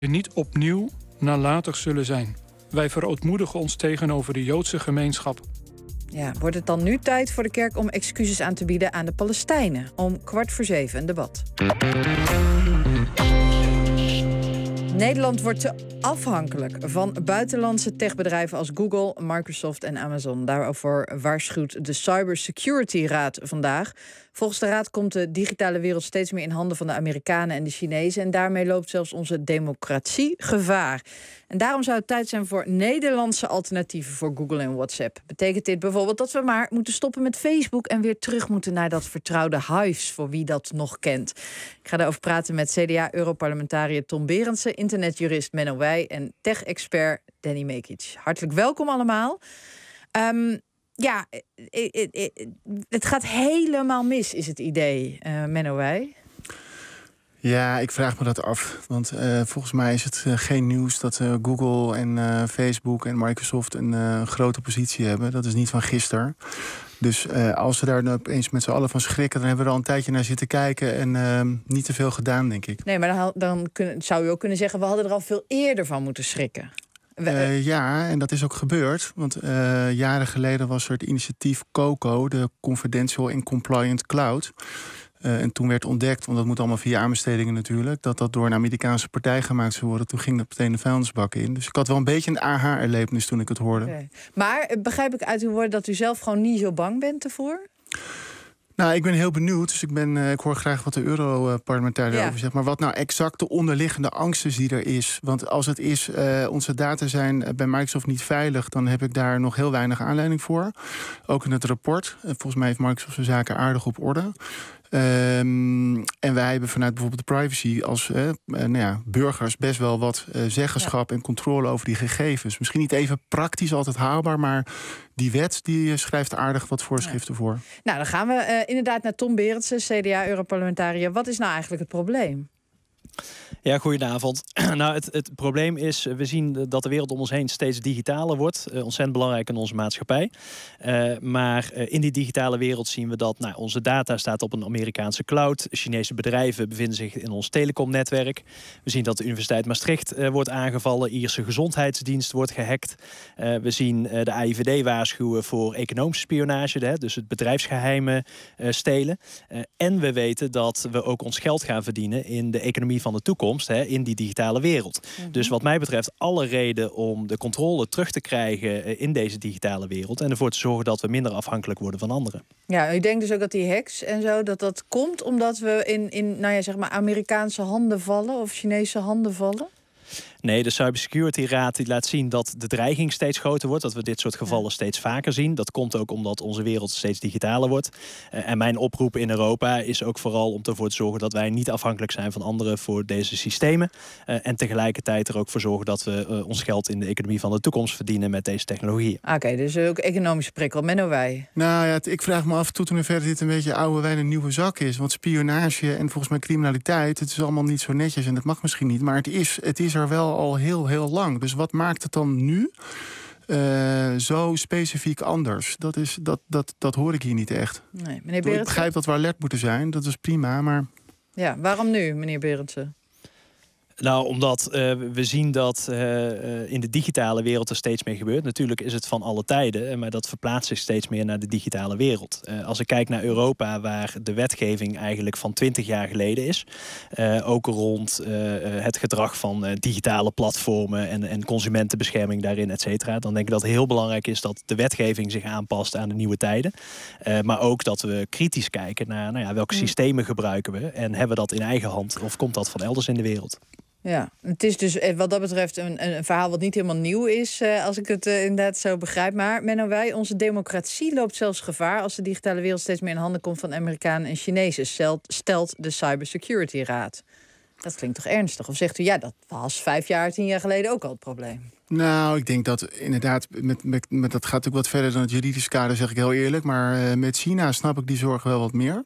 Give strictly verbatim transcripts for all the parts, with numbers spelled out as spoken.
niet opnieuw nalatig zullen zijn. Wij verootmoedigen ons tegenover de Joodse gemeenschap. Ja, wordt het dan nu tijd voor de kerk om excuses aan te bieden aan de Palestijnen? Om kwart voor zeven een debat. Nederland wordt te afhankelijk van buitenlandse techbedrijven als Google, Microsoft en Amazon. Daarover waarschuwt de Cybersecurity Raad vandaag. Volgens de raad komt de digitale wereld steeds meer in handen van de Amerikanen en de Chinezen. En daarmee loopt zelfs onze democratie gevaar. En daarom zou het tijd zijn voor Nederlandse alternatieven voor Google en WhatsApp. Betekent dit bijvoorbeeld dat we maar moeten stoppen met Facebook en weer terug moeten naar dat vertrouwde Hives, voor wie dat nog kent? Ik ga daarover praten met C D A-europarlementariër Tom Berendsen, internetjurist Menno Wij en tech-expert Danny Mekic. Hartelijk welkom allemaal. Um, ja, het gaat helemaal mis, is het idee, uh, Menno Wij. Ja, ik vraag me dat af. Want uh, volgens mij is het uh, geen nieuws dat uh, Google en uh, Facebook en Microsoft een uh, grote positie hebben. Dat is niet van gisteren. Dus uh, als ze daar opeens met z'n allen van schrikken, dan hebben we er al een tijdje naar zitten kijken en uh, niet te veel gedaan, denk ik. Nee, maar dan, dan kun, zou je ook kunnen zeggen, we hadden er al veel eerder van moeten schrikken. Uh, ja, en dat is ook gebeurd. Want uh, jaren geleden was er het initiatief COCO, de Confidential and Compliant Cloud. Uh, en toen werd ontdekt, want dat moet allemaal via aanbestedingen natuurlijk, dat dat door een Amerikaanse partij gemaakt zou worden. Toen ging dat meteen de vuilnisbak in. Dus ik had wel een beetje een aha-erlevenis toen ik het hoorde. Okay. Maar begrijp ik uit uw woorden dat u zelf gewoon niet zo bang bent ervoor? Nou, ik ben heel benieuwd. Dus ik, ben, uh, ik hoor graag wat de Europarlementariër ja. over zegt. Maar wat nou exact de onderliggende angst is die er is. Want als het is, uh, onze data zijn bij Microsoft niet veilig, dan heb ik daar nog heel weinig aanleiding voor. Ook in het rapport. Uh, volgens mij heeft Microsoft zijn zaken aardig op orde. Um, en wij hebben vanuit bijvoorbeeld de privacy als uh, uh, nou ja, burgers best wel wat uh, zeggenschap ja. en controle over die gegevens. Misschien niet even praktisch altijd haalbaar, maar die wet die schrijft aardig wat voorschriften ja. voor. Nou, dan gaan we uh, inderdaad naar Tom Berendsen, C D A-europarlementariër. Wat is nou eigenlijk het probleem? Ja, goedenavond. Nou, het, het probleem is, we zien dat de wereld om ons heen steeds digitaler wordt. Uh, ontzettend belangrijk in onze maatschappij. Uh, maar uh, in die digitale wereld zien we dat nou, onze data staat op een Amerikaanse cloud. Chinese bedrijven bevinden zich in ons telecomnetwerk. We zien dat de Universiteit Maastricht uh, wordt aangevallen. Ierse gezondheidsdienst wordt gehackt. Uh, we zien uh, de A I V D waarschuwen voor economische spionage. Hè, dus het bedrijfsgeheimen uh, stelen. Uh, en we weten dat we ook ons geld gaan verdienen in de economie van de toekomst. Hè, in die digitale wereld. Mm-hmm. Dus wat mij betreft alle reden om de controle terug te krijgen in deze digitale wereld en ervoor te zorgen dat we minder afhankelijk worden van anderen. Ja, u denkt dus ook dat die hacks en zo, dat dat komt omdat we in, in nou ja, zeg maar Amerikaanse handen vallen of Chinese handen vallen? Nee, de Cybersecurity Raad die laat zien dat de dreiging steeds groter wordt. Dat we dit soort gevallen ja. steeds vaker zien. Dat komt ook omdat onze wereld steeds digitaler wordt. Uh, en mijn oproep in Europa is ook vooral om ervoor te zorgen dat wij niet afhankelijk zijn van anderen voor deze systemen. Uh, en tegelijkertijd er ook voor zorgen dat we uh, ons geld in de economie van de toekomst verdienen met deze technologieën. Oké, okay, dus ook economische prikkel. Menno Wij. Nou ja, ik vraag me af tot en verder dit een beetje oude wijn een nieuwe zak is. Want spionage en volgens mij criminaliteit, het is allemaal niet zo netjes en dat mag misschien niet. Maar het is, het is er wel al heel, heel lang. Dus wat maakt het dan nu uh, zo specifiek anders? Dat, is, dat, dat, dat hoor ik hier niet echt. Nee, meneer Berendsen... Ik begrijp dat we alert moeten zijn, dat is prima, maar... Ja, waarom nu, meneer Berendsen? Nou, omdat uh, we zien dat uh, uh, in de digitale wereld er steeds meer gebeurt. Natuurlijk is het van alle tijden, maar dat verplaatst zich steeds meer naar de digitale wereld. Uh, als ik kijk naar Europa, waar de wetgeving eigenlijk van twintig jaar geleden is. Uh, ook rond uh, het gedrag van uh, digitale platformen en, en consumentenbescherming daarin, et cetera. Dan denk ik dat het heel belangrijk is dat de wetgeving zich aanpast aan de nieuwe tijden. Uh, maar ook dat we kritisch kijken naar nou ja, welke systemen gebruiken we. En hebben we dat in eigen hand of komt dat van elders in de wereld? Ja, het is dus wat dat betreft een, een verhaal wat niet helemaal nieuw is, uh, als ik het uh, inderdaad zo begrijp. Maar Menno Wij, onze democratie loopt zelfs gevaar als de digitale wereld steeds meer in handen komt van Amerikanen en Chinezen, stelt, stelt de Cybersecurity Raad. Dat klinkt toch ernstig? Of zegt u, ja, dat was vijf jaar, tien jaar geleden ook al het probleem? Nou, ik denk dat inderdaad, met, met, met, dat gaat natuurlijk wat verder dan het juridische kader, zeg ik heel eerlijk. Maar uh, met China snap ik die zorg wel wat meer.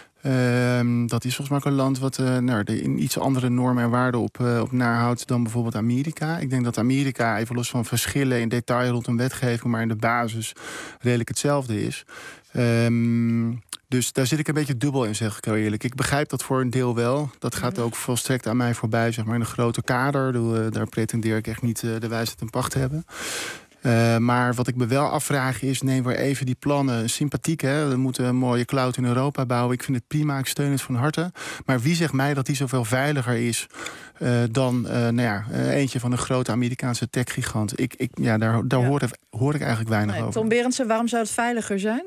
Uh, dat is volgens mij ook een land wat uh, nou, de, in iets andere normen en waarden op, uh, op nahoudt dan bijvoorbeeld Amerika. Ik denk dat Amerika, even los van verschillen in detail rondom wetgeving, maar in de basis redelijk hetzelfde is. Um, dus daar zit ik een beetje dubbel in, zeg ik heel eerlijk. Ik begrijp dat voor een deel wel. Dat gaat ook volstrekt aan mij voorbij, zeg maar, in een grote kader. Daar pretendeer ik echt niet de wijsheid en pacht te hebben. Uh, maar wat ik me wel afvraag is, neem weer even die plannen. Sympathiek, hè? We moeten een mooie cloud in Europa bouwen. Ik vind het prima, ik steun het van harte. Maar wie zegt mij dat die zoveel veiliger is uh, dan uh, nou ja, uh, eentje van een grote Amerikaanse techgigant? Ik, ik, ja, daar daar ja. Hoor, hoor ik eigenlijk weinig nee, over. Tom Berendsen, waarom zou het veiliger zijn?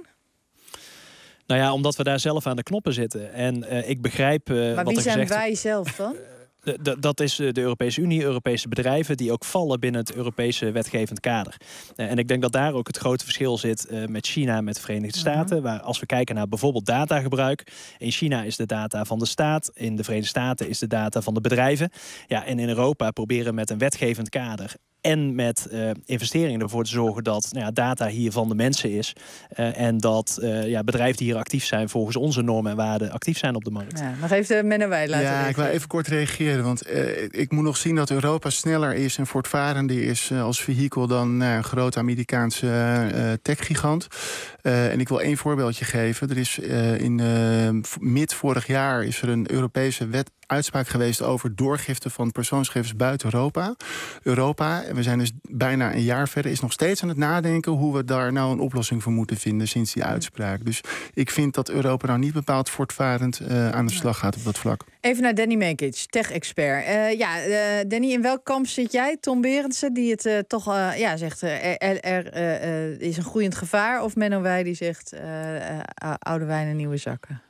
Nou ja, omdat we daar zelf aan de knoppen zitten. En uh, ik begrijp uh, maar wat wie er zijn gezegd... wij zelf dan? De, dat is de Europese Unie, Europese bedrijven die ook vallen binnen het Europese wetgevend kader. En ik denk dat daar ook het grote verschil zit uh, met China, met de Verenigde Staten. Uh-huh. Waar als we kijken naar bijvoorbeeld datagebruik. In China is de data van de staat. In de Verenigde Staten is de data van de bedrijven. Ja, en in Europa proberen met een wetgevend kader en met uh, investeringen ervoor te zorgen dat nou ja, data hier van de mensen is. Uh, en dat uh, ja, bedrijven die hier actief zijn volgens onze normen en waarden actief zijn op de markt. Ja, nog even Menno Wij laten Ja, reageren. ik wil even kort reageren. Want uh, ik moet nog zien dat Europa sneller is en voortvarender is uh, als vehikel dan uh, een grote Amerikaanse uh, techgigant. Uh, en ik wil één voorbeeldje geven. Er is uh, in uh, mid vorig jaar is er een Europese wet uitspraak geweest over doorgifte van persoonsgegevens buiten Europa. Europa, en we zijn dus bijna een jaar verder, is nog steeds aan het nadenken hoe we daar nou een oplossing voor moeten vinden sinds die uitspraak. Dus ik vind dat Europa nou niet bepaald voortvarend uh, aan de slag gaat op dat vlak. Even naar Danny Mekic, tech-expert. Uh, ja, uh, Danny, in welk kamp zit jij? Tom Berendsen, die het uh, toch uh, ja, zegt, uh, er, er uh, uh, is een groeiend gevaar. Of Menno Wij, die zegt, uh, uh, oude wijn en nieuwe zakken.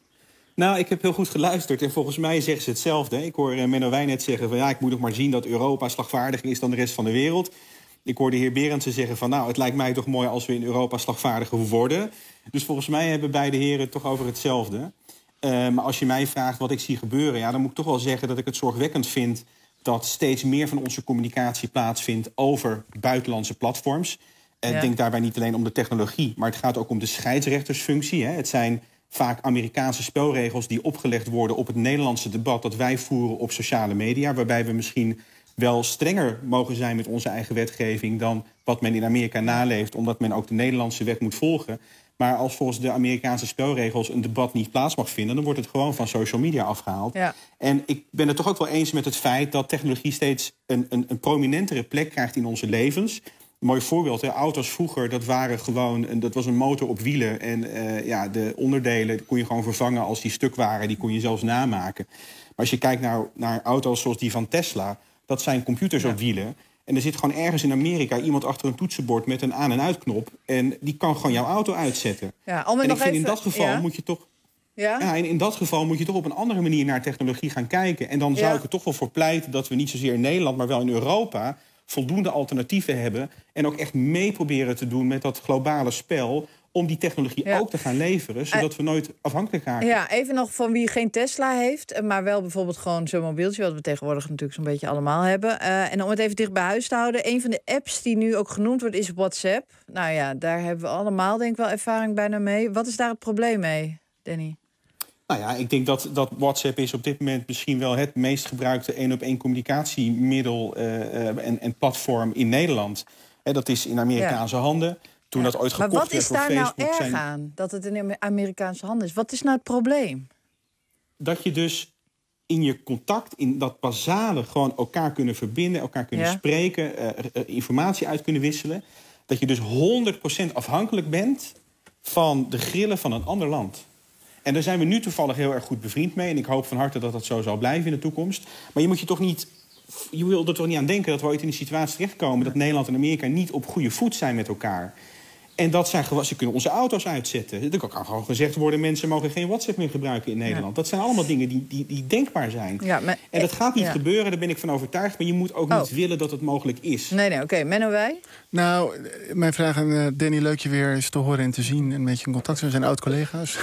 Nou, ik heb heel goed geluisterd en volgens mij zeggen ze hetzelfde. Ik hoor Menno Wij net zeggen van ja, ik moet nog maar zien dat Europa slagvaardiger is dan de rest van de wereld. Ik hoor de heer Berendsen zeggen van nou, het lijkt mij toch mooi als we in Europa slagvaardiger worden. Dus volgens mij hebben beide heren het toch over hetzelfde. Uh, maar als je mij vraagt wat ik zie gebeuren, ja, dan moet ik toch wel zeggen dat ik het zorgwekkend vind dat steeds meer van onze communicatie plaatsvindt over buitenlandse platforms. Ja. Ik denk daarbij niet alleen om de technologie, maar het gaat ook om de scheidsrechtersfunctie. Hè. Het zijn vaak Amerikaanse spelregels die opgelegd worden op het Nederlandse debat dat wij voeren op sociale media, waarbij we misschien wel strenger mogen zijn met onze eigen wetgeving dan wat men in Amerika naleeft, omdat men ook de Nederlandse wet moet volgen. Maar als volgens de Amerikaanse spelregels een debat niet plaats mag vinden, dan wordt het gewoon van social media afgehaald. Ja. En ik ben het toch ook wel eens met het feit dat technologie steeds een, een, een prominentere plek krijgt in onze levens. Een mooi voorbeeld, hè? Auto's vroeger, dat waren gewoon, dat was een motor op wielen. En uh, ja, de onderdelen kon je gewoon vervangen als die stuk waren. Die kon je zelfs namaken. Maar als je kijkt naar, naar auto's zoals die van Tesla, dat zijn computers ja. op wielen. En er zit gewoon ergens in Amerika iemand achter een toetsenbord met een aan- en uitknop. En die kan gewoon jouw auto uitzetten. Ja, en ik nog vind even, in dat geval ja? moet je toch. Ja? Ja, en in dat geval moet je toch op een andere manier naar technologie gaan kijken. En dan zou ja. ik er toch wel voor pleiten dat we niet zozeer in Nederland, maar wel in Europa voldoende alternatieven hebben en ook echt mee proberen te doen met dat globale spel om die technologie ja. ook te gaan leveren, zodat we nooit afhankelijk raken. Ja, even nog van wie geen Tesla heeft, maar wel bijvoorbeeld gewoon zo'n mobieltje, wat we tegenwoordig natuurlijk zo'n beetje allemaal hebben. Uh, en om het even dicht bij huis te houden, een van de apps die nu ook genoemd wordt is WhatsApp. Nou ja, daar hebben we allemaal denk ik wel ervaring bijna mee. Wat is daar het probleem mee, Danny? Nou ja, ik denk dat, dat WhatsApp is op dit moment misschien wel het meest gebruikte één-op-één communicatiemiddel uh, uh, en, en platform in Nederland. He, dat is in Amerikaanse ja. handen. Toen ja. dat ooit gekocht werd door Facebook. Maar wat is daar nou erg zijn... aan, dat het in Amerikaanse handen is? Wat is nou het probleem? Dat je dus in je contact, in dat basale, gewoon elkaar kunnen verbinden, elkaar kunnen ja. spreken, uh, uh, informatie uit kunnen wisselen. Dat je dus honderd procent afhankelijk bent van de grillen van een ander land. En daar zijn we nu toevallig heel erg goed bevriend mee. En ik hoop van harte dat dat zo zal blijven in de toekomst. Maar je moet je toch niet, je wil er toch niet aan denken dat we ooit in die situatie terechtkomen dat Nederland en Amerika niet op goede voet zijn met elkaar. En dat zijn gewoon, ze kunnen onze auto's uitzetten. Er kan gewoon gezegd worden, mensen mogen geen WhatsApp meer gebruiken in Nederland. Ja. Dat zijn allemaal dingen die, die, die denkbaar zijn. Ja, maar, en dat gaat niet ja. gebeuren, daar ben ik van overtuigd. Maar je moet ook oh. niet willen dat het mogelijk is. Nee, nee, oké. Okay. Menno Wij? Nou, mijn vraag aan uh, Danny, leuk je weer eens te horen en te zien. En een beetje in contact zijn, we zijn oud-collega's.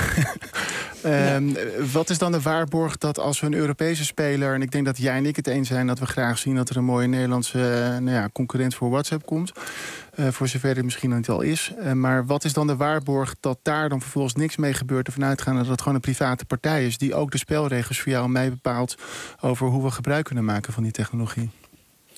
um, ja. Wat is dan de waarborg dat als we een Europese speler, en ik denk dat jij en ik het eens zijn dat we graag zien dat er een mooie Nederlandse uh, nou ja, concurrent voor WhatsApp komt. Uh, voor zover het misschien niet al is. Uh, maar wat is dan de waarborg dat daar dan vervolgens niks mee gebeurt, ervan uitgaan dat het gewoon een private partij is die ook de spelregels voor jou en mij bepaalt over hoe we gebruik kunnen maken van die technologie?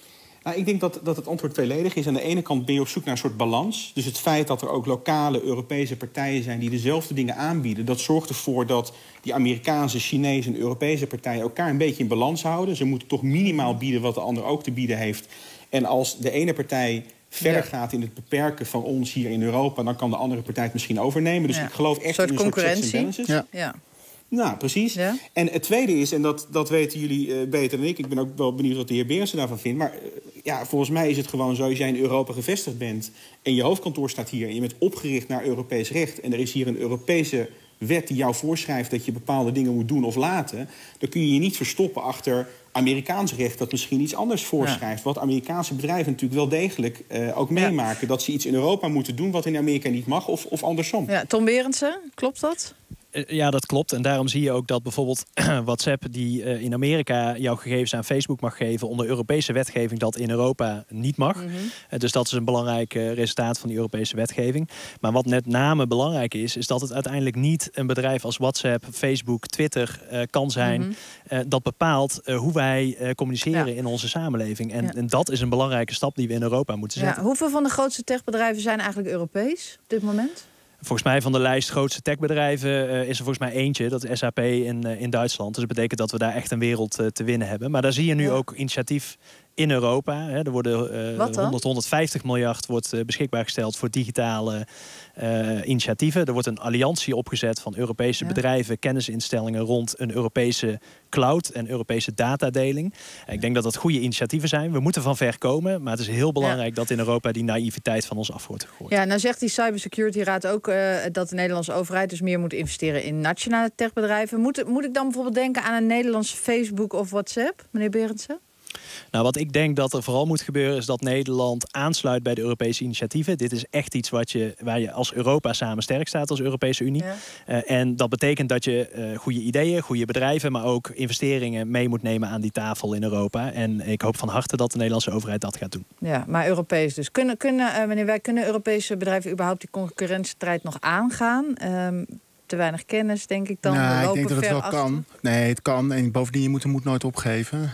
Nou, ik denk dat, dat het antwoord tweeledig is. Aan de ene kant ben je op zoek naar een soort balans. Dus het feit dat er ook lokale Europese partijen zijn die dezelfde dingen aanbieden, dat zorgt ervoor dat die Amerikaanse, Chinese en Europese partijen elkaar een beetje in balans houden. Ze moeten toch minimaal bieden wat de ander ook te bieden heeft. En als de ene partij verder ja. gaat in het beperken van ons hier in Europa, dan kan de andere partij het misschien overnemen. Dus ja. ik geloof echt een in een soort checks and balances. Ja. Ja. Nou, precies. Ja? En het tweede is, en dat, dat weten jullie uh, beter dan ik, ik ben ook wel benieuwd wat de heer Berendsen daarvan vindt, maar uh, ja, volgens mij is het gewoon zo, als jij in Europa gevestigd bent en je hoofdkantoor staat hier en je bent opgericht naar Europees recht en er is hier een Europese wet die jou voorschrijft dat je bepaalde dingen moet doen of laten, dan kun je je niet verstoppen achter Amerikaans recht dat misschien iets anders voorschrijft. Ja. Wat Amerikaanse bedrijven natuurlijk wel degelijk uh, ook meemaken. Ja. Dat ze iets in Europa moeten doen wat in Amerika niet mag of, of andersom. Ja, Tom Berendsen, klopt dat? Ja, dat klopt. En daarom zie je ook dat bijvoorbeeld WhatsApp, die uh, in Amerika jouw gegevens aan Facebook mag geven, onder Europese wetgeving dat in Europa niet mag. Mm-hmm. Uh, dus dat is een belangrijk uh, resultaat van die Europese wetgeving. Maar wat met name belangrijk is, is dat het uiteindelijk niet een bedrijf als WhatsApp, Facebook, Twitter uh, kan zijn. Mm-hmm. Uh, dat bepaalt uh, hoe wij uh, communiceren ja. in onze samenleving. En, ja. en dat is een belangrijke stap die we in Europa moeten zetten. Ja, hoeveel van de grootste techbedrijven zijn eigenlijk Europees op dit moment? Volgens mij van de lijst grootste techbedrijven uh, is er volgens mij eentje. Dat is S A P in, uh, in Duitsland. Dus dat betekent dat we daar echt een wereld uh, te winnen hebben. Maar daar zie je nu ja. ook initiatief in Europa. Hè. Er worden uh, honderd, honderdvijftig miljard wordt uh, beschikbaar gesteld voor digitale uh, initiatieven. Er wordt een alliantie opgezet van Europese ja. bedrijven, kennisinstellingen rond een Europese cloud en Europese datadeling. Ik denk dat dat goede initiatieven zijn. We moeten van ver komen, maar het is heel belangrijk ja. dat in Europa die naïviteit van ons af wordt gegooid. Ja, nou zegt die Cybersecurity Raad ook uh, dat de Nederlandse overheid dus meer moet investeren in nationale techbedrijven. Moet, moet ik dan bijvoorbeeld denken aan een Nederlandse Facebook of WhatsApp, meneer Berendsen? Nou, wat ik denk dat er vooral moet gebeuren is dat Nederland aansluit bij de Europese initiatieven. Dit is echt iets wat je, waar je als Europa samen sterk staat als Europese Unie. Ja. Uh, en dat betekent dat je uh, goede ideeën, goede bedrijven, maar ook investeringen mee moet nemen aan die tafel in Europa. En ik hoop van harte dat de Nederlandse overheid dat gaat doen. Ja, maar Europees dus. Kunnen, kunnen, uh, meneer Wijk, kunnen Europese bedrijven überhaupt die concurrentiestrijd nog aangaan? Um, te weinig kennis, denk ik dan. Nou, ik denk dat het wel achter. kan. Nee, het kan. En bovendien, je moet de moed nooit opgeven.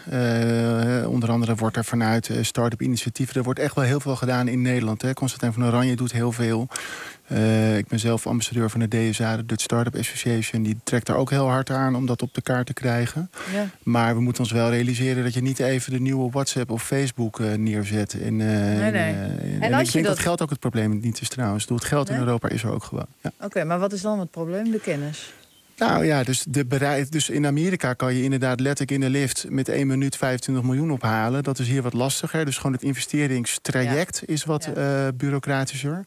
Uh, onder andere wordt er vanuit uh, start-up initiatieven, er wordt echt wel heel veel gedaan in Nederland. Hè. Constantijn van Oranje doet heel veel. Uh, ik ben zelf ambassadeur van de D S A, de Dutch Startup Association. Die trekt daar ook heel hard aan om dat op de kaart te krijgen. Ja. Maar we moeten ons wel realiseren dat je niet even de nieuwe WhatsApp of Facebook uh, neerzet. En, uh, nee, nee. En, uh, en, en ik denk dat... dat geld ook het probleem niet is trouwens. Het geld nee? in Europa is er ook gewoon. Ja. Oké, okay, maar wat is dan het probleem? De kennis? Nou ja, dus, de bereid, dus in Amerika kan je inderdaad letterlijk in de lift met één minuut vijfentwintig miljoen ophalen. Dat is hier wat lastiger. Dus gewoon het investeringstraject ja. is wat ja. uh, bureaucratischer.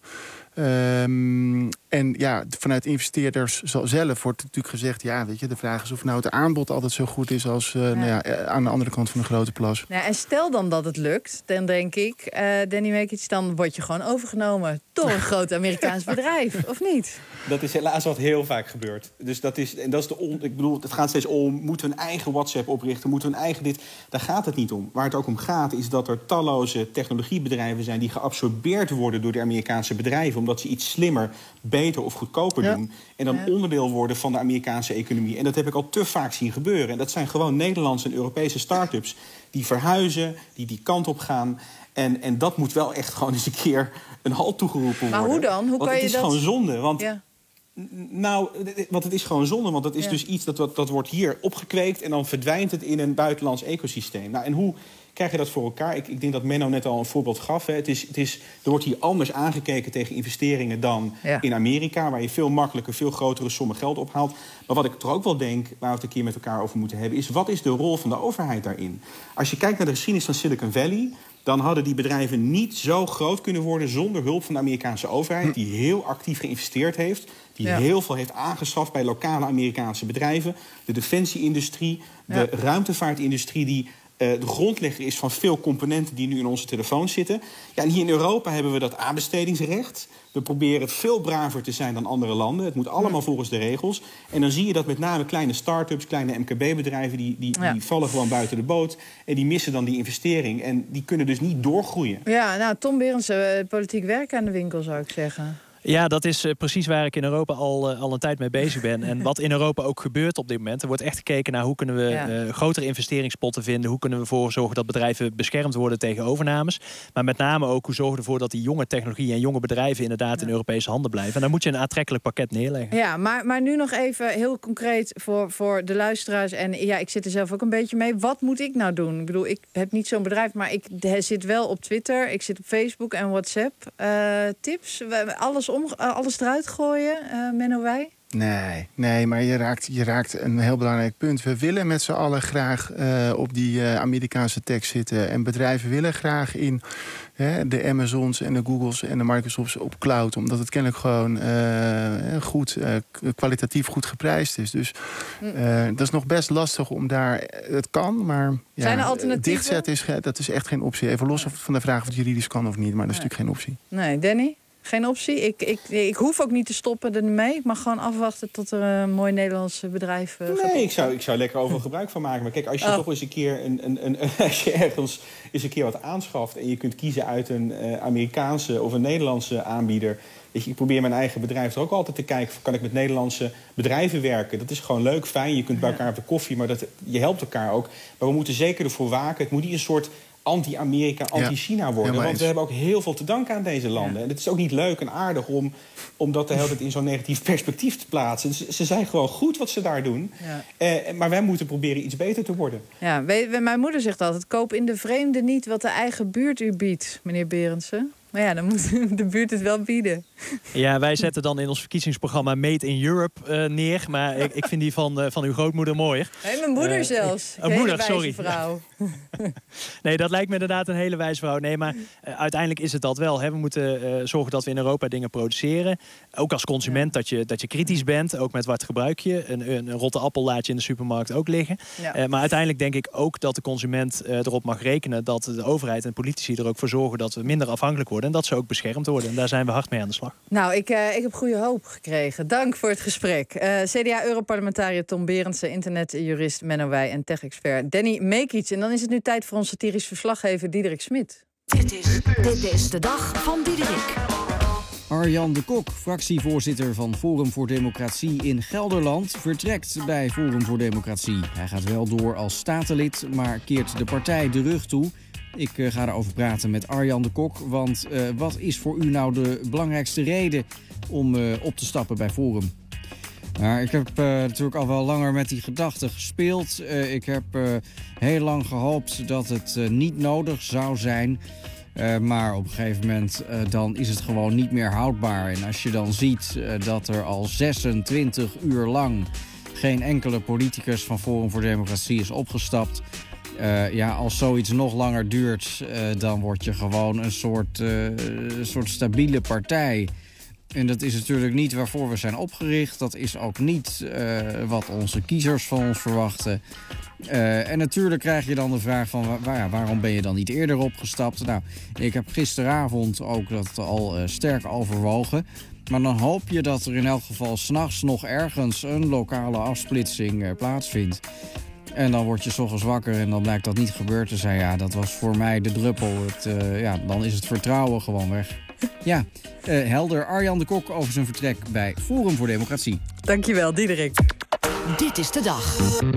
Um, en ja, vanuit investeerders zelf wordt natuurlijk gezegd, ja, weet je, de vraag is of nou het aanbod altijd zo goed is als uh, ja. Nou ja, aan de andere kant van de grote plas. Ja, en stel dan dat het lukt, dan denk ik, uh, Danny Mekic, dan word je gewoon overgenomen door een groot Amerikaans bedrijf, of niet? Dat is helaas wat heel vaak gebeurt. Dus dat is, en dat is de on, ik bedoel, het gaat steeds om, moeten we een eigen WhatsApp oprichten, moeten we een eigen dit. Daar gaat het niet om. Waar het ook om gaat, is dat er talloze technologiebedrijven zijn die geabsorbeerd worden door de Amerikaanse bedrijven, omdat ze iets slimmer, beter of goedkoper ja. doen. En dan ja. onderdeel worden van de Amerikaanse economie. En dat heb ik al te vaak zien gebeuren. En dat zijn gewoon Nederlandse en Europese start-ups die verhuizen, die die kant op gaan. En, en dat moet wel echt gewoon eens een keer een halt toegeroepen worden. Maar hoe dan? Hoe want kan het je is dat... gewoon zonde. Want ja. Nou, want het is gewoon zonde. Want dat is ja. dus iets dat, dat, dat wordt hier opgekweekt en dan verdwijnt het in een buitenlands ecosysteem. Nou, en hoe krijg je dat voor elkaar? Ik, ik denk dat Menno net al een voorbeeld gaf. Hè. Het is, het is, er wordt hier anders aangekeken tegen investeringen dan ja. in Amerika, waar je veel makkelijker, veel grotere sommen geld ophaalt. Maar wat ik toch ook wel denk, waar we het een keer met elkaar over moeten hebben, is wat is de rol van de overheid daarin? Als je kijkt naar de geschiedenis van Silicon Valley, dan hadden die bedrijven niet zo groot kunnen worden zonder hulp van de Amerikaanse overheid, die heel actief geïnvesteerd heeft, die ja. heel veel heeft aangeschaft bij lokale Amerikaanse bedrijven. De defensieindustrie, de ja. ruimtevaartindustrie, die uh, de grondlegger is van veel componenten die nu in onze telefoons zitten. Ja, en hier in Europa hebben we dat aanbestedingsrecht. We proberen het veel braver te zijn dan andere landen. Het moet allemaal ja. volgens de regels. En dan zie je dat met name kleine start-ups, kleine M K B-bedrijven, die, die, ja. die vallen gewoon buiten de boot. En die missen dan die investering. En die kunnen dus niet doorgroeien. Ja, nou, Tom Berendsen, politiek werk aan de winkel, zou ik zeggen. Ja, dat is uh, precies waar ik in Europa al, uh, al een tijd mee bezig ben. En wat in Europa ook gebeurt op dit moment. Er wordt echt gekeken naar hoe kunnen we ja. uh, grotere investeringspotten vinden. Hoe kunnen we ervoor zorgen dat bedrijven beschermd worden tegen overnames. Maar met name ook hoe zorgen we ervoor dat die jonge technologie en jonge bedrijven inderdaad ja. in Europese handen blijven. En dan moet je een aantrekkelijk pakket neerleggen. Ja, maar, maar nu nog even heel concreet voor, voor de luisteraars. En ja, ik zit er zelf ook een beetje mee. Wat moet ik nou doen? Ik bedoel, ik heb niet zo'n bedrijf, maar ik zit wel op Twitter. Ik zit op Facebook en WhatsApp. Uh, tips? Alles Om, alles eruit gooien, uh, Menno Wij? Nee, nee, maar je raakt, je raakt een heel belangrijk punt. We willen met z'n allen graag uh, op die uh, Amerikaanse tech zitten. En bedrijven willen graag in hè, de Amazons en de Googles en de Microsofts op cloud. Omdat het kennelijk gewoon uh, goed, uh, kwalitatief goed geprijsd is. Dus uh, dat is nog best lastig om daar... Het kan, maar ja, zijn er alternatieven? Dichtzetten is, dat is echt geen optie. Even los van de vraag of het juridisch kan of niet. Maar dat is nee. natuurlijk geen optie. Nee, Danny? Geen optie. Ik, ik, ik hoef ook niet te stoppen ermee. Ik mag gewoon afwachten tot er een mooi Nederlands bedrijf uh, gaat. Nee, ik zou, ik zou lekker overal gebruik van maken. Maar kijk, als je oh. toch eens een keer een, een, een, als je ergens eens een keer wat aanschaft en je kunt kiezen uit een uh, Amerikaanse of een Nederlandse aanbieder. Weet je, ik probeer mijn eigen bedrijf er ook altijd te kijken. Kan ik met Nederlandse bedrijven werken? Dat is gewoon leuk, fijn. Je kunt bij elkaar op de koffie, maar dat, je helpt elkaar ook. Maar we moeten zeker ervoor waken. Het moet niet een soort anti-Amerika, anti-China worden. Ja, want we hebben ook heel veel te danken aan deze landen. Ja. En het is ook niet leuk en aardig om, om dat de hele tijd in zo'n negatief perspectief te plaatsen. Ze, ze zijn gewoon goed wat ze daar doen. Ja. Eh, maar wij moeten proberen iets beter te worden. Ja, mijn moeder zegt altijd, koop in de vreemde niet wat de eigen buurt u biedt, meneer Berendsen. Maar ja, dan moet de buurt het wel bieden. Ja, wij zetten dan in ons verkiezingsprogramma Made in Europe uh, neer. Maar ik, ik vind die van, uh, van uw grootmoeder mooier. Nee, mijn moeder uh, zelfs. Een uh, moeder, sorry. Vrouw. Nee, dat lijkt me inderdaad een hele wijze vrouw. Nee, maar uh, uiteindelijk is het dat wel. Hè. We moeten uh, zorgen dat we in Europa dingen produceren. Ook als consument ja. dat, je, dat je kritisch bent. Ook met wat gebruik je. Een, een, een rotte appel laat je in de supermarkt ook liggen. Ja. Uh, maar uiteindelijk denk ik ook dat de consument uh, erop mag rekenen dat de overheid en politici er ook voor zorgen dat we minder afhankelijk worden. En dat ze ook beschermd worden. En daar zijn we hard mee aan de slag. Nou, ik, uh, ik heb goede hoop gekregen. Dank voor het gesprek. Uh, C D A-Europarlementariër Tom Berendsen, internetjurist Menno Wij en tech-expert Danny Mekic. En dan is het nu tijd voor onze satirisch verslaggever Diederik Smit. Dit is, dit is de dag van Diederik. Arjan de Kok, fractievoorzitter van Forum voor Democratie in Gelderland, vertrekt bij Forum voor Democratie. Hij gaat wel door als statenlid, maar keert de partij de rug toe. Ik uh, ga erover praten met Arjan de Kok, want uh, wat is voor u nou de belangrijkste reden om uh, op te stappen bij Forum? Nou, ik heb uh, natuurlijk al wel langer met die gedachte gespeeld. Uh, ik heb uh, heel lang gehoopt dat het uh, niet nodig zou zijn. Uh, maar op een gegeven moment uh, dan is het gewoon niet meer houdbaar. En als je dan ziet uh, dat er al zesentwintig uur lang geen enkele politicus van Forum voor Democratie is opgestapt. Uh, ja, als zoiets nog langer duurt, uh, dan word je gewoon een soort, uh, een soort stabiele partij. En dat is natuurlijk niet waarvoor we zijn opgericht. Dat is ook niet uh, wat onze kiezers van ons verwachten. Uh, en natuurlijk krijg je dan de vraag van waar, ja, waarom ben je dan niet eerder opgestapt? Nou, ik heb gisteravond ook dat al uh, sterk overwogen. Maar dan hoop je dat er in elk geval 's nachts nog ergens een lokale afsplitsing uh, plaatsvindt. En dan word je 's ochtends wakker en dan blijkt dat niet gebeurd te zijn. Ja, dat was voor mij de druppel. Het, uh, ja, dan is het vertrouwen gewoon weg. Ja, uh, helder. Arjan de Kok over zijn vertrek bij Forum voor Democratie. Dankjewel, Diederik. Dit is de dag.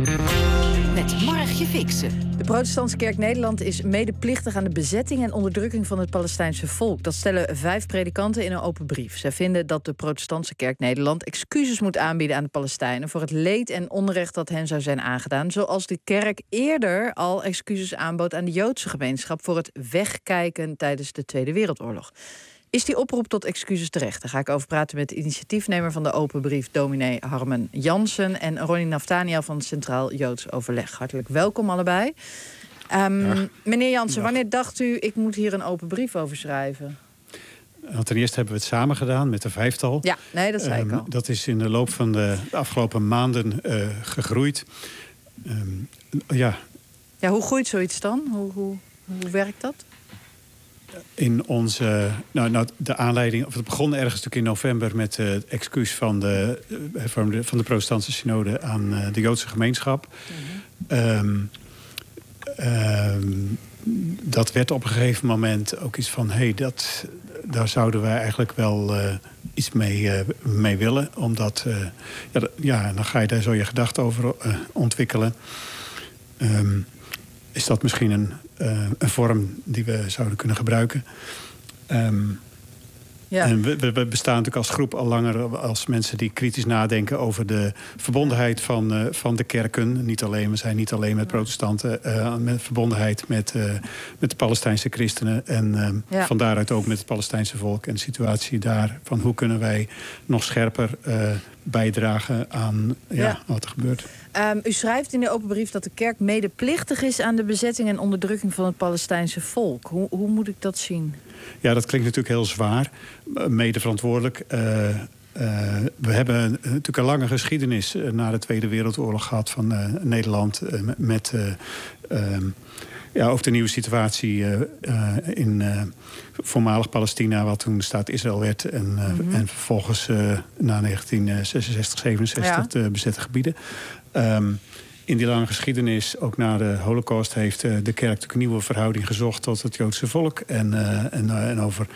Met Margje Fixen. De Protestantse Kerk Nederland is medeplichtig aan de bezetting en onderdrukking van het Palestijnse volk. Dat stellen vijf predikanten in een open brief. Zij vinden dat de Protestantse Kerk Nederland excuses moet aanbieden aan de Palestijnen voor het leed en onrecht dat hen zou zijn aangedaan. Zoals de kerk eerder al excuses aanbood aan de Joodse gemeenschap voor het wegkijken tijdens de Tweede Wereldoorlog. Is die oproep tot excuses terecht? Daar ga ik over praten met de initiatiefnemer van de open brief, dominee Harmen Jansen, en Ronnie Naftaniel van het Centraal Joods Overleg. Hartelijk welkom allebei. Um, ja. Meneer Jansen, ja. Wanneer dacht u, ik moet hier een open brief over schrijven? Want ten eerste hebben we het samen gedaan met een vijftal. Ja, nee, dat zei um, ik al. Dat is in de loop van de afgelopen maanden uh, gegroeid. Um, ja. ja, hoe groeit zoiets dan? Hoe, hoe, hoe werkt dat? In onze, nou, nou, de aanleiding, of het begon ergens natuurlijk in november met uh, het excuus van de, uh, van de, van de protestantse synode aan uh, de Joodse gemeenschap. Mm-hmm. um, um, dat werd op een gegeven moment ook iets van, hé, hey, dat daar zouden wij eigenlijk wel uh, iets mee, uh, mee willen. Omdat, uh, ja, d- ja, dan ga je daar zo je gedachten over uh, ontwikkelen. Um, is dat misschien een, uh, een vorm die we zouden kunnen gebruiken? Um, Ja. En we, we bestaan natuurlijk als groep al langer als mensen die kritisch nadenken over de verbondenheid van, uh, van de kerken. Niet alleen, we zijn niet alleen met protestanten, uh, met verbondenheid met, uh, met de Palestijnse christenen. En uh, ja. van daaruit ook met het Palestijnse volk en de situatie daar. Van hoe kunnen wij nog scherper uh, bijdragen aan ja, ja. wat er gebeurt. Um, u schrijft in de open brief dat de kerk medeplichtig is aan de bezetting en onderdrukking van het Palestijnse volk. Hoe, hoe moet ik dat zien? Ja, dat klinkt natuurlijk heel zwaar. Mede verantwoordelijk. Uh, uh, we hebben natuurlijk een lange geschiedenis na de Tweede Wereldoorlog gehad van uh, Nederland. Uh, met uh, uh, ja, ook de nieuwe situatie uh, uh, in uh, voormalig Palestina, wat toen de staat Israël werd. En, uh, mm-hmm. en vervolgens uh, na negentien zesenzestig, zevenenzestig ja. de bezette gebieden. Um, In die lange geschiedenis, ook na de Holocaust, heeft uh, de kerk natuurlijk een nieuwe verhouding gezocht tot het Joodse volk. En, uh, en, uh, en, over,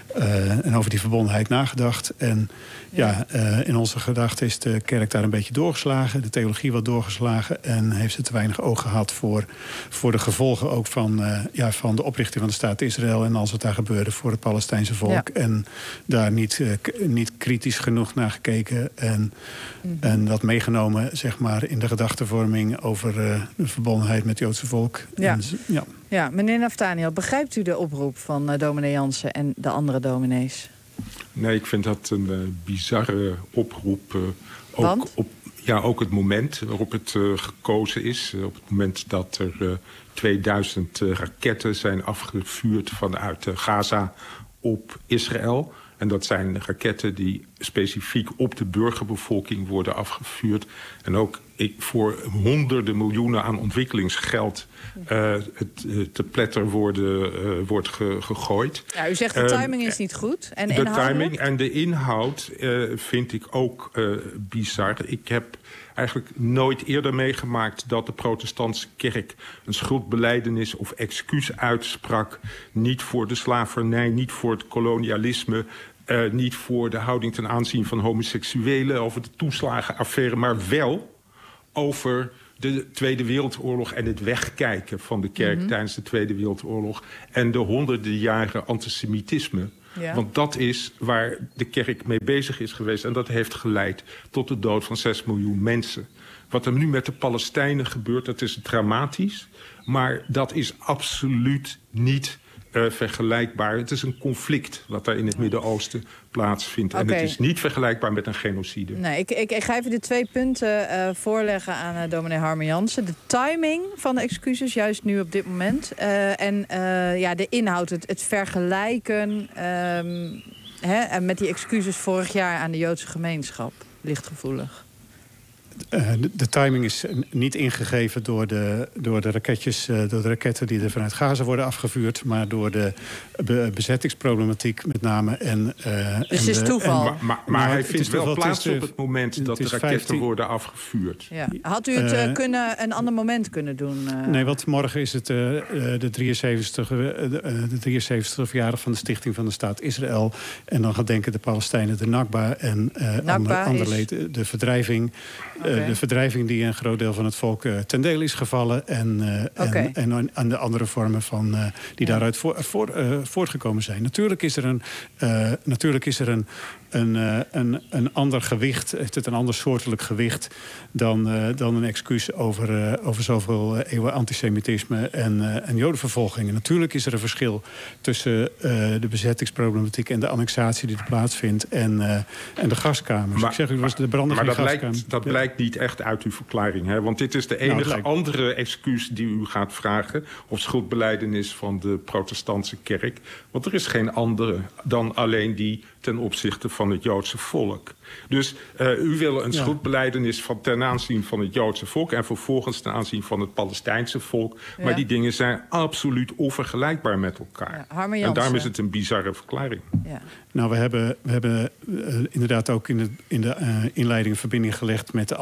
uh, en over die verbondenheid nagedacht. En ja, ja uh, in onze gedachten is de kerk daar een beetje doorgeslagen. De theologie wat doorgeslagen. En heeft ze te weinig oog gehad voor, voor de gevolgen ook van, uh, ja, van de oprichting van de staat Israël. En als het daar gebeurde voor het Palestijnse volk. Ja. En daar niet, uh, k- niet kritisch genoeg naar gekeken. En, mm-hmm. en dat meegenomen, zeg maar, in de gedachtenvorming over uh, de verbondenheid met het Joodse volk. Ja. En, ja. ja, meneer Naftaniel, begrijpt u de oproep van uh, dominee Jansen en de andere dominees? Nee, ik vind dat een uh, bizarre oproep. Uh, ook, op, ja, ook het moment waarop het uh, gekozen is. Uh, op het moment dat er uh, tweeduizend uh, raketten zijn afgevuurd vanuit uh, Gaza op Israël. En dat zijn raketten die specifiek op de burgerbevolking worden afgevuurd. En ook ik, voor honderden miljoenen aan ontwikkelingsgeld uh, het, uh, te pletter worden, uh, wordt ge, gegooid. Ja, u zegt de timing uh, is niet goed. En de timing en de inhoud uh, vind ik ook uh, bizar. Ik heb eigenlijk nooit eerder meegemaakt dat de protestantse kerk een schuldbelijdenis of excuus uitsprak. Niet voor de slavernij, niet voor het kolonialisme. Uh, niet voor de houding ten aanzien van homoseksuelen, over de toeslagenaffaire, maar wel over de Tweede Wereldoorlog en het wegkijken van de kerk mm-hmm. tijdens de Tweede Wereldoorlog en de honderden jaren antisemitisme. Ja. Want dat is waar de kerk mee bezig is geweest. En dat heeft geleid tot de dood van zes miljoen mensen. Wat er nu met de Palestijnen gebeurt, dat is dramatisch. Maar dat is absoluut niet uh, vergelijkbaar. Het is een conflict wat daar in het Midden-Oosten plaatsvindt. Okay. En het is niet vergelijkbaar met een genocide. Nee, ik, ik, ik ga even de twee punten uh, voorleggen aan uh, dominee Harmer Jansen. De timing van de excuses, juist nu op dit moment. Uh, en uh, ja, de inhoud, het, het vergelijken um, hè, met die excuses vorig jaar aan de Joodse gemeenschap. Lichtgevoelig. Uh, de, de timing is niet ingegeven door de, door de raketjes, uh, door de raketten die er vanuit Gaza worden afgevuurd, maar door de be, bezettingsproblematiek met name. En, uh, dus het is toeval. En, maar maar, maar nou, hij vindt wel plaats de, op het moment het dat de raketten vijftien worden afgevuurd. Ja. Had u het uh, kunnen, een ander moment kunnen doen? Uh... Nee, want morgen is het uh, de drieënzeventigste verjaardag van de stichting van de staat Israël. En dan gedenken de Palestijnen de Nakba en uh, ander, ander leed, de verdrijving. Okay. Uh, de verdrijving die een groot deel van het volk uh, ten deel is gevallen. En, uh, okay. en, en, en de andere vormen van, uh, die ja. daaruit voor, voor, uh, voortgekomen zijn. Natuurlijk is er een, uh, natuurlijk is er een, een, uh, een, een ander gewicht. Heeft het een ander soortelijk gewicht dan, uh, dan een excuus over, uh, over zoveel uh, eeuwen antisemitisme en, uh, en jodenvervolgingen. Natuurlijk is er een verschil tussen uh, de bezettingsproblematiek en de annexatie die er plaatsvindt en, uh, en de gaskamers. Maar, Ik zeg, u was de branding maar van dat, gaskamers. lijkt, dat ja. blijkt niet echt uit uw verklaring. Hè? Want dit is de enige nou, andere excuus die u gaat vragen, of schuldbelijdenis van de protestantse kerk. Want er is geen andere dan alleen die ten opzichte van het Joodse volk. Dus uh, u wil een ja. schuldbelijdenis van ten aanzien van het Joodse volk en vervolgens ten aanzien van het Palestijnse volk. Ja. Maar die dingen zijn absoluut onvergelijkbaar met elkaar. Ja, en daarom is het een bizarre verklaring. Ja. Nou, we hebben, we hebben uh, inderdaad ook in de, in de uh, inleiding een verbinding gelegd met de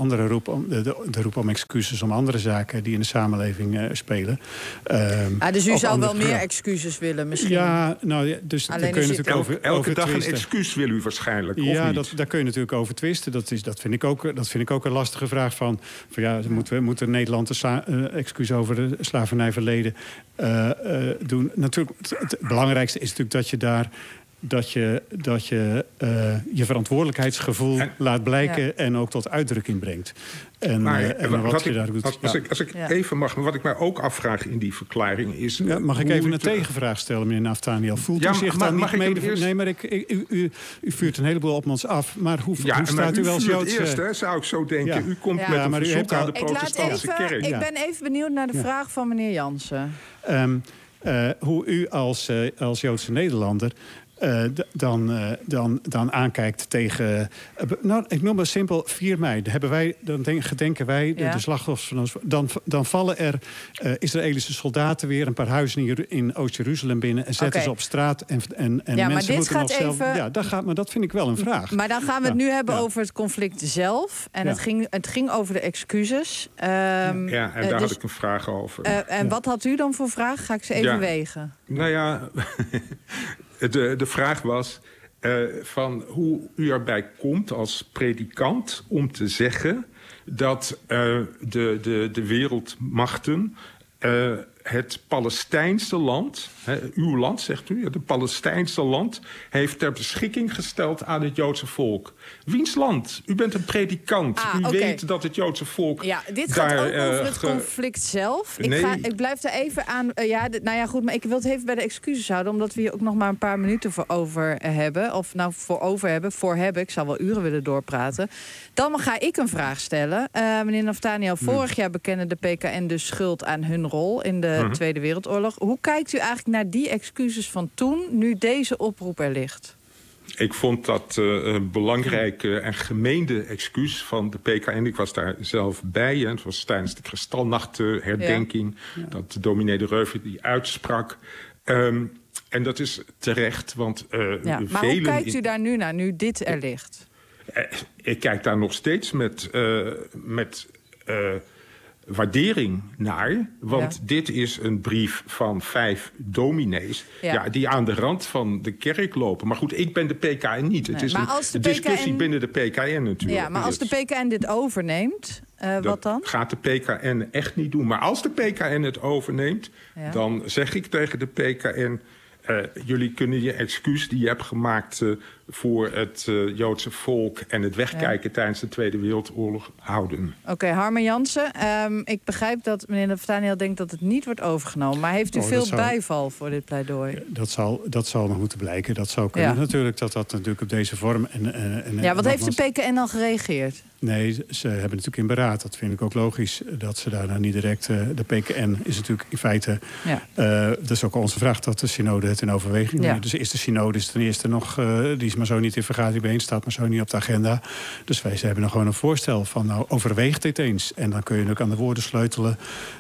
andere roep om, de, de, de roep om excuses om andere zaken die in de samenleving uh, spelen. Um, ah, dus u zou andere, wel meer ja. excuses willen misschien? Ja, nou, ja, dus daar kun je natuurlijk elke, over, elke over dag twisten. een excuus wil u waarschijnlijk, of ja, niet? Dat, daar kun je natuurlijk over twisten. Dat, is, dat, vind ik ook, dat vind ik ook een lastige vraag van... van ja, moeten, moeten Nederland een sa- uh, excuus over de slavernijverleden uh, uh, doen? Natuurlijk, het, het belangrijkste is natuurlijk dat je daar... dat je dat je, uh, je verantwoordelijkheidsgevoel en, laat blijken... Ja. en ook tot uitdrukking brengt. En, maar, uh, en wat, wat je ik, daar doet. Als, als ja. ik, als ik ja. even mag, wat ik mij ook afvraag in die verklaring is... Ja, mag ik even een tegenvraag stellen, meneer Naftaniel? Voelt ja, u zich dan niet mede... Eerst... Nee, maar ik, ik, u, u, u vuurt een heleboel op ons af. Maar hoe, ja, hoe staat u, u als Joodse... eerst, hè, zou ik zo denken. Ja. U komt ja. met ja, een verzoek aan de protestantse even, kerk. Ik ben even benieuwd naar de ja. vraag van meneer Jansen. Um, uh, hoe u als, uh, als Joodse Nederlander... Uh, d- dan, uh, dan, dan aankijkt tegen... Uh, nou, ik noem maar simpel vier mei. Dan, hebben wij, dan denk, gedenken wij, de, ja. de slachtoffers van ons... Dan, dan vallen er uh, Israëlische soldaten weer... een paar huizen in, in Oost-Jeruzalem binnen... en zetten okay. ze op straat. En, en, en ja, mensen maar dit moeten gaat nog zelf... even... Ja, dat gaat, maar dat vind ik wel een vraag. Maar dan gaan we het ja. nu hebben ja. over het conflict zelf. En ja. het, ging, het ging over de excuses. Um, ja, en daar uh, dus, had ik een vraag over. Uh, en ja. wat had u dan voor vraag? Ga ik ze even ja. wegen. Nou ja... De, de vraag was uh, van hoe u erbij komt als predikant om te zeggen... dat uh, de, de, de wereldmachten uh, het Palestijnse land... Hè, uw land, zegt u, het Palestijnse land... heeft ter beschikking gesteld aan het Joodse volk. Wiens land? U bent een predikant. Ah, u okay. weet dat het Joodse volk... Ja, dit daar, gaat ook over uh, het ge... conflict zelf. Ik, nee. ga, ik blijf er even aan... Uh, ja, d- nou ja, goed, maar ik wil het even bij de excuses houden... omdat we hier ook nog maar een paar minuten voor over hebben. Of nou, voor over hebben, voor hebben. Ik zou wel uren willen doorpraten. Dan ga ik een vraag stellen. Uh, meneer Naftaniel, vorig hmm. jaar bekende de P K N dus schuld aan hun rol... in de hmm. Tweede Wereldoorlog. Hoe kijkt u eigenlijk naar die excuses van toen... nu deze oproep er ligt? Ik vond dat uh, een belangrijke en gemeende excuus van de P K N. Ik was daar zelf bij. Hè. Het was tijdens de Kristalnacht-herdenking... Ja. dat de dominee de Reuver die uitsprak. Um, en dat is terecht, want uh, ja, maar velen... hoe kijkt u daar nu naar, nu dit er ligt? Uh, ik kijk daar nog steeds met... Uh, met uh, waardering naar. Want ja. dit is een brief van vijf dominees... Ja. Ja, die aan de rand van de kerk lopen. Maar goed, ik ben de P K N niet. Het nee, is een de discussie P K N... binnen de P K N natuurlijk. Ja, maar als de P K N dit overneemt, uh, wat dan? Dat gaat de P K N echt niet doen. Maar als de P K N het overneemt... Ja. dan zeg ik tegen de P K N... Uh, jullie kunnen je excuus die je hebt gemaakt uh, voor het uh, Joodse volk... en het wegkijken ja. tijdens de Tweede Wereldoorlog houden. Oké, okay, Harmen Jansen, um, ik begrijp dat meneer Naftaniel denkt dat het niet wordt overgenomen. Maar heeft u oh, veel zou... bijval voor dit pleidooi? Dat zal, dat zal nog moeten blijken. Dat zou kunnen ja. natuurlijk, dat dat natuurlijk op deze vorm... En, en, en, ja, wat en heeft de P K N al gereageerd? Nee, ze hebben natuurlijk in beraad. Dat vind ik ook logisch, dat ze daar nou niet direct... Uh, de P K N is natuurlijk in feite... Ja. Uh, dat is ook onze vraag dat de synode het in overweging neemt. Ja. Dus is de synode is ten eerste nog... Uh, die is maar zo niet in vergadering bijeen, staat maar zo niet op de agenda. Dus wij ze hebben nog gewoon een voorstel van... nou, overweeg dit eens. En dan kun je ook aan de woorden sleutelen.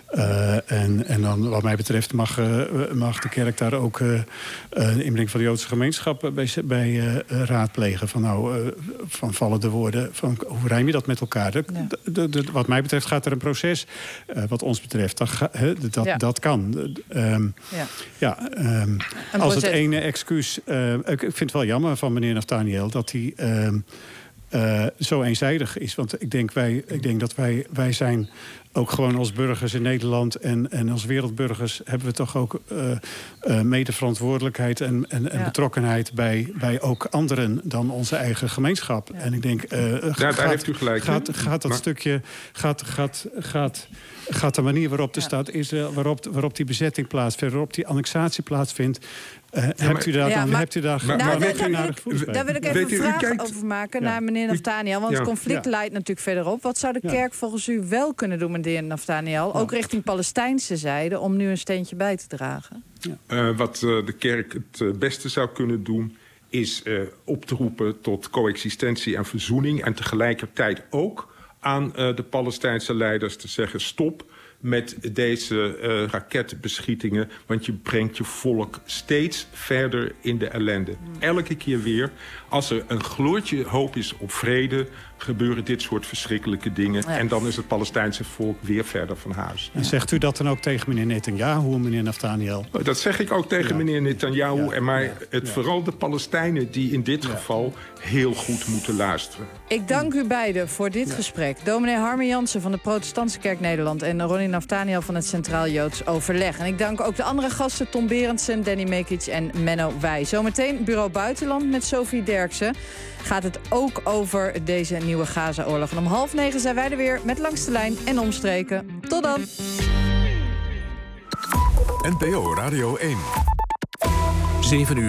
Uh, en, en dan, wat mij betreft, mag, uh, mag de kerk daar ook... Uh, uh, de inbreng van de Joodse gemeenschap bij, bij uh, raadplegen. Van nou, uh, van vallen de woorden... van hoe rijm je dat met elkaar? De, ja. de, de, de, wat mij betreft gaat er een proces. Uh, wat ons betreft, dat, he, dat, ja. dat kan. Um, ja. Ja, um, als het ene excuus... Uh, ik vind het wel jammer van meneer Naftaniel... dat hij um, uh, zo eenzijdig is. Want ik denk, wij, ik denk dat wij, wij zijn... ook gewoon als burgers in Nederland en, en als wereldburgers... hebben we toch ook uh, uh, medeverantwoordelijkheid en, en, en ja. betrokkenheid... Bij, bij ook anderen dan onze eigen gemeenschap. Ja. En ik denk, uh, ja, gaat, daar heeft u gelijk. Gaat, gaat dat maar... stukje... Gaat, gaat, gaat, gaat de manier waarop de ja. staat Israël... Waarop, waarop die bezetting plaatsvindt, waarop die annexatie plaatsvindt... Uh, ja, hebt u daar ja, dan, maar, hebt u daar, nou, nou, daar, daar, daar, wil, daar wil ik even een vraag kijkt, over maken ja. naar meneer Naftaniel. Want ja. het conflict ja. leidt natuurlijk verderop. Wat zou de ja. kerk volgens u wel kunnen doen, meneer Naftaniel? Ja. Ook richting Palestijnse zijde, om nu een steentje bij te dragen? Ja. Uh, wat uh, de kerk het uh, beste zou kunnen doen... is uh, op te roepen tot coexistentie en verzoening... en tegelijkertijd ook aan uh, de Palestijnse leiders te zeggen... stop met deze uh, raketbeschietingen... want je brengt je volk steeds verder in de ellende. Mm. Elke keer weer, als er een gloortje hoop is op vrede... gebeuren dit soort verschrikkelijke dingen. Ja. En dan is het Palestijnse volk weer verder van huis. En zegt u dat dan ook tegen meneer Netanyahu, meneer Naftaniel? Dat zeg ik ook tegen Ja. meneer Netanyahu. Ja. En maar Ja. het Ja. vooral de Palestijnen die in dit geval heel goed moeten luisteren. Ik dank u beiden voor dit gesprek. Dominee Harme Jansen van de Protestantse Kerk Nederland en Ronnie Naftaniel van het Centraal Joods Overleg. En ik dank ook de andere gasten Tom Berendsen, Danny Mekic en Menno Wij. Zometeen Bureau Buitenland met Sophie Derksen. Gaat het ook over deze nieuwe Gaza-oorlog. En om half negen zijn wij er weer met Langs de Lijn en Omstreken. Tot dan! N P O Radio één. zeven uur.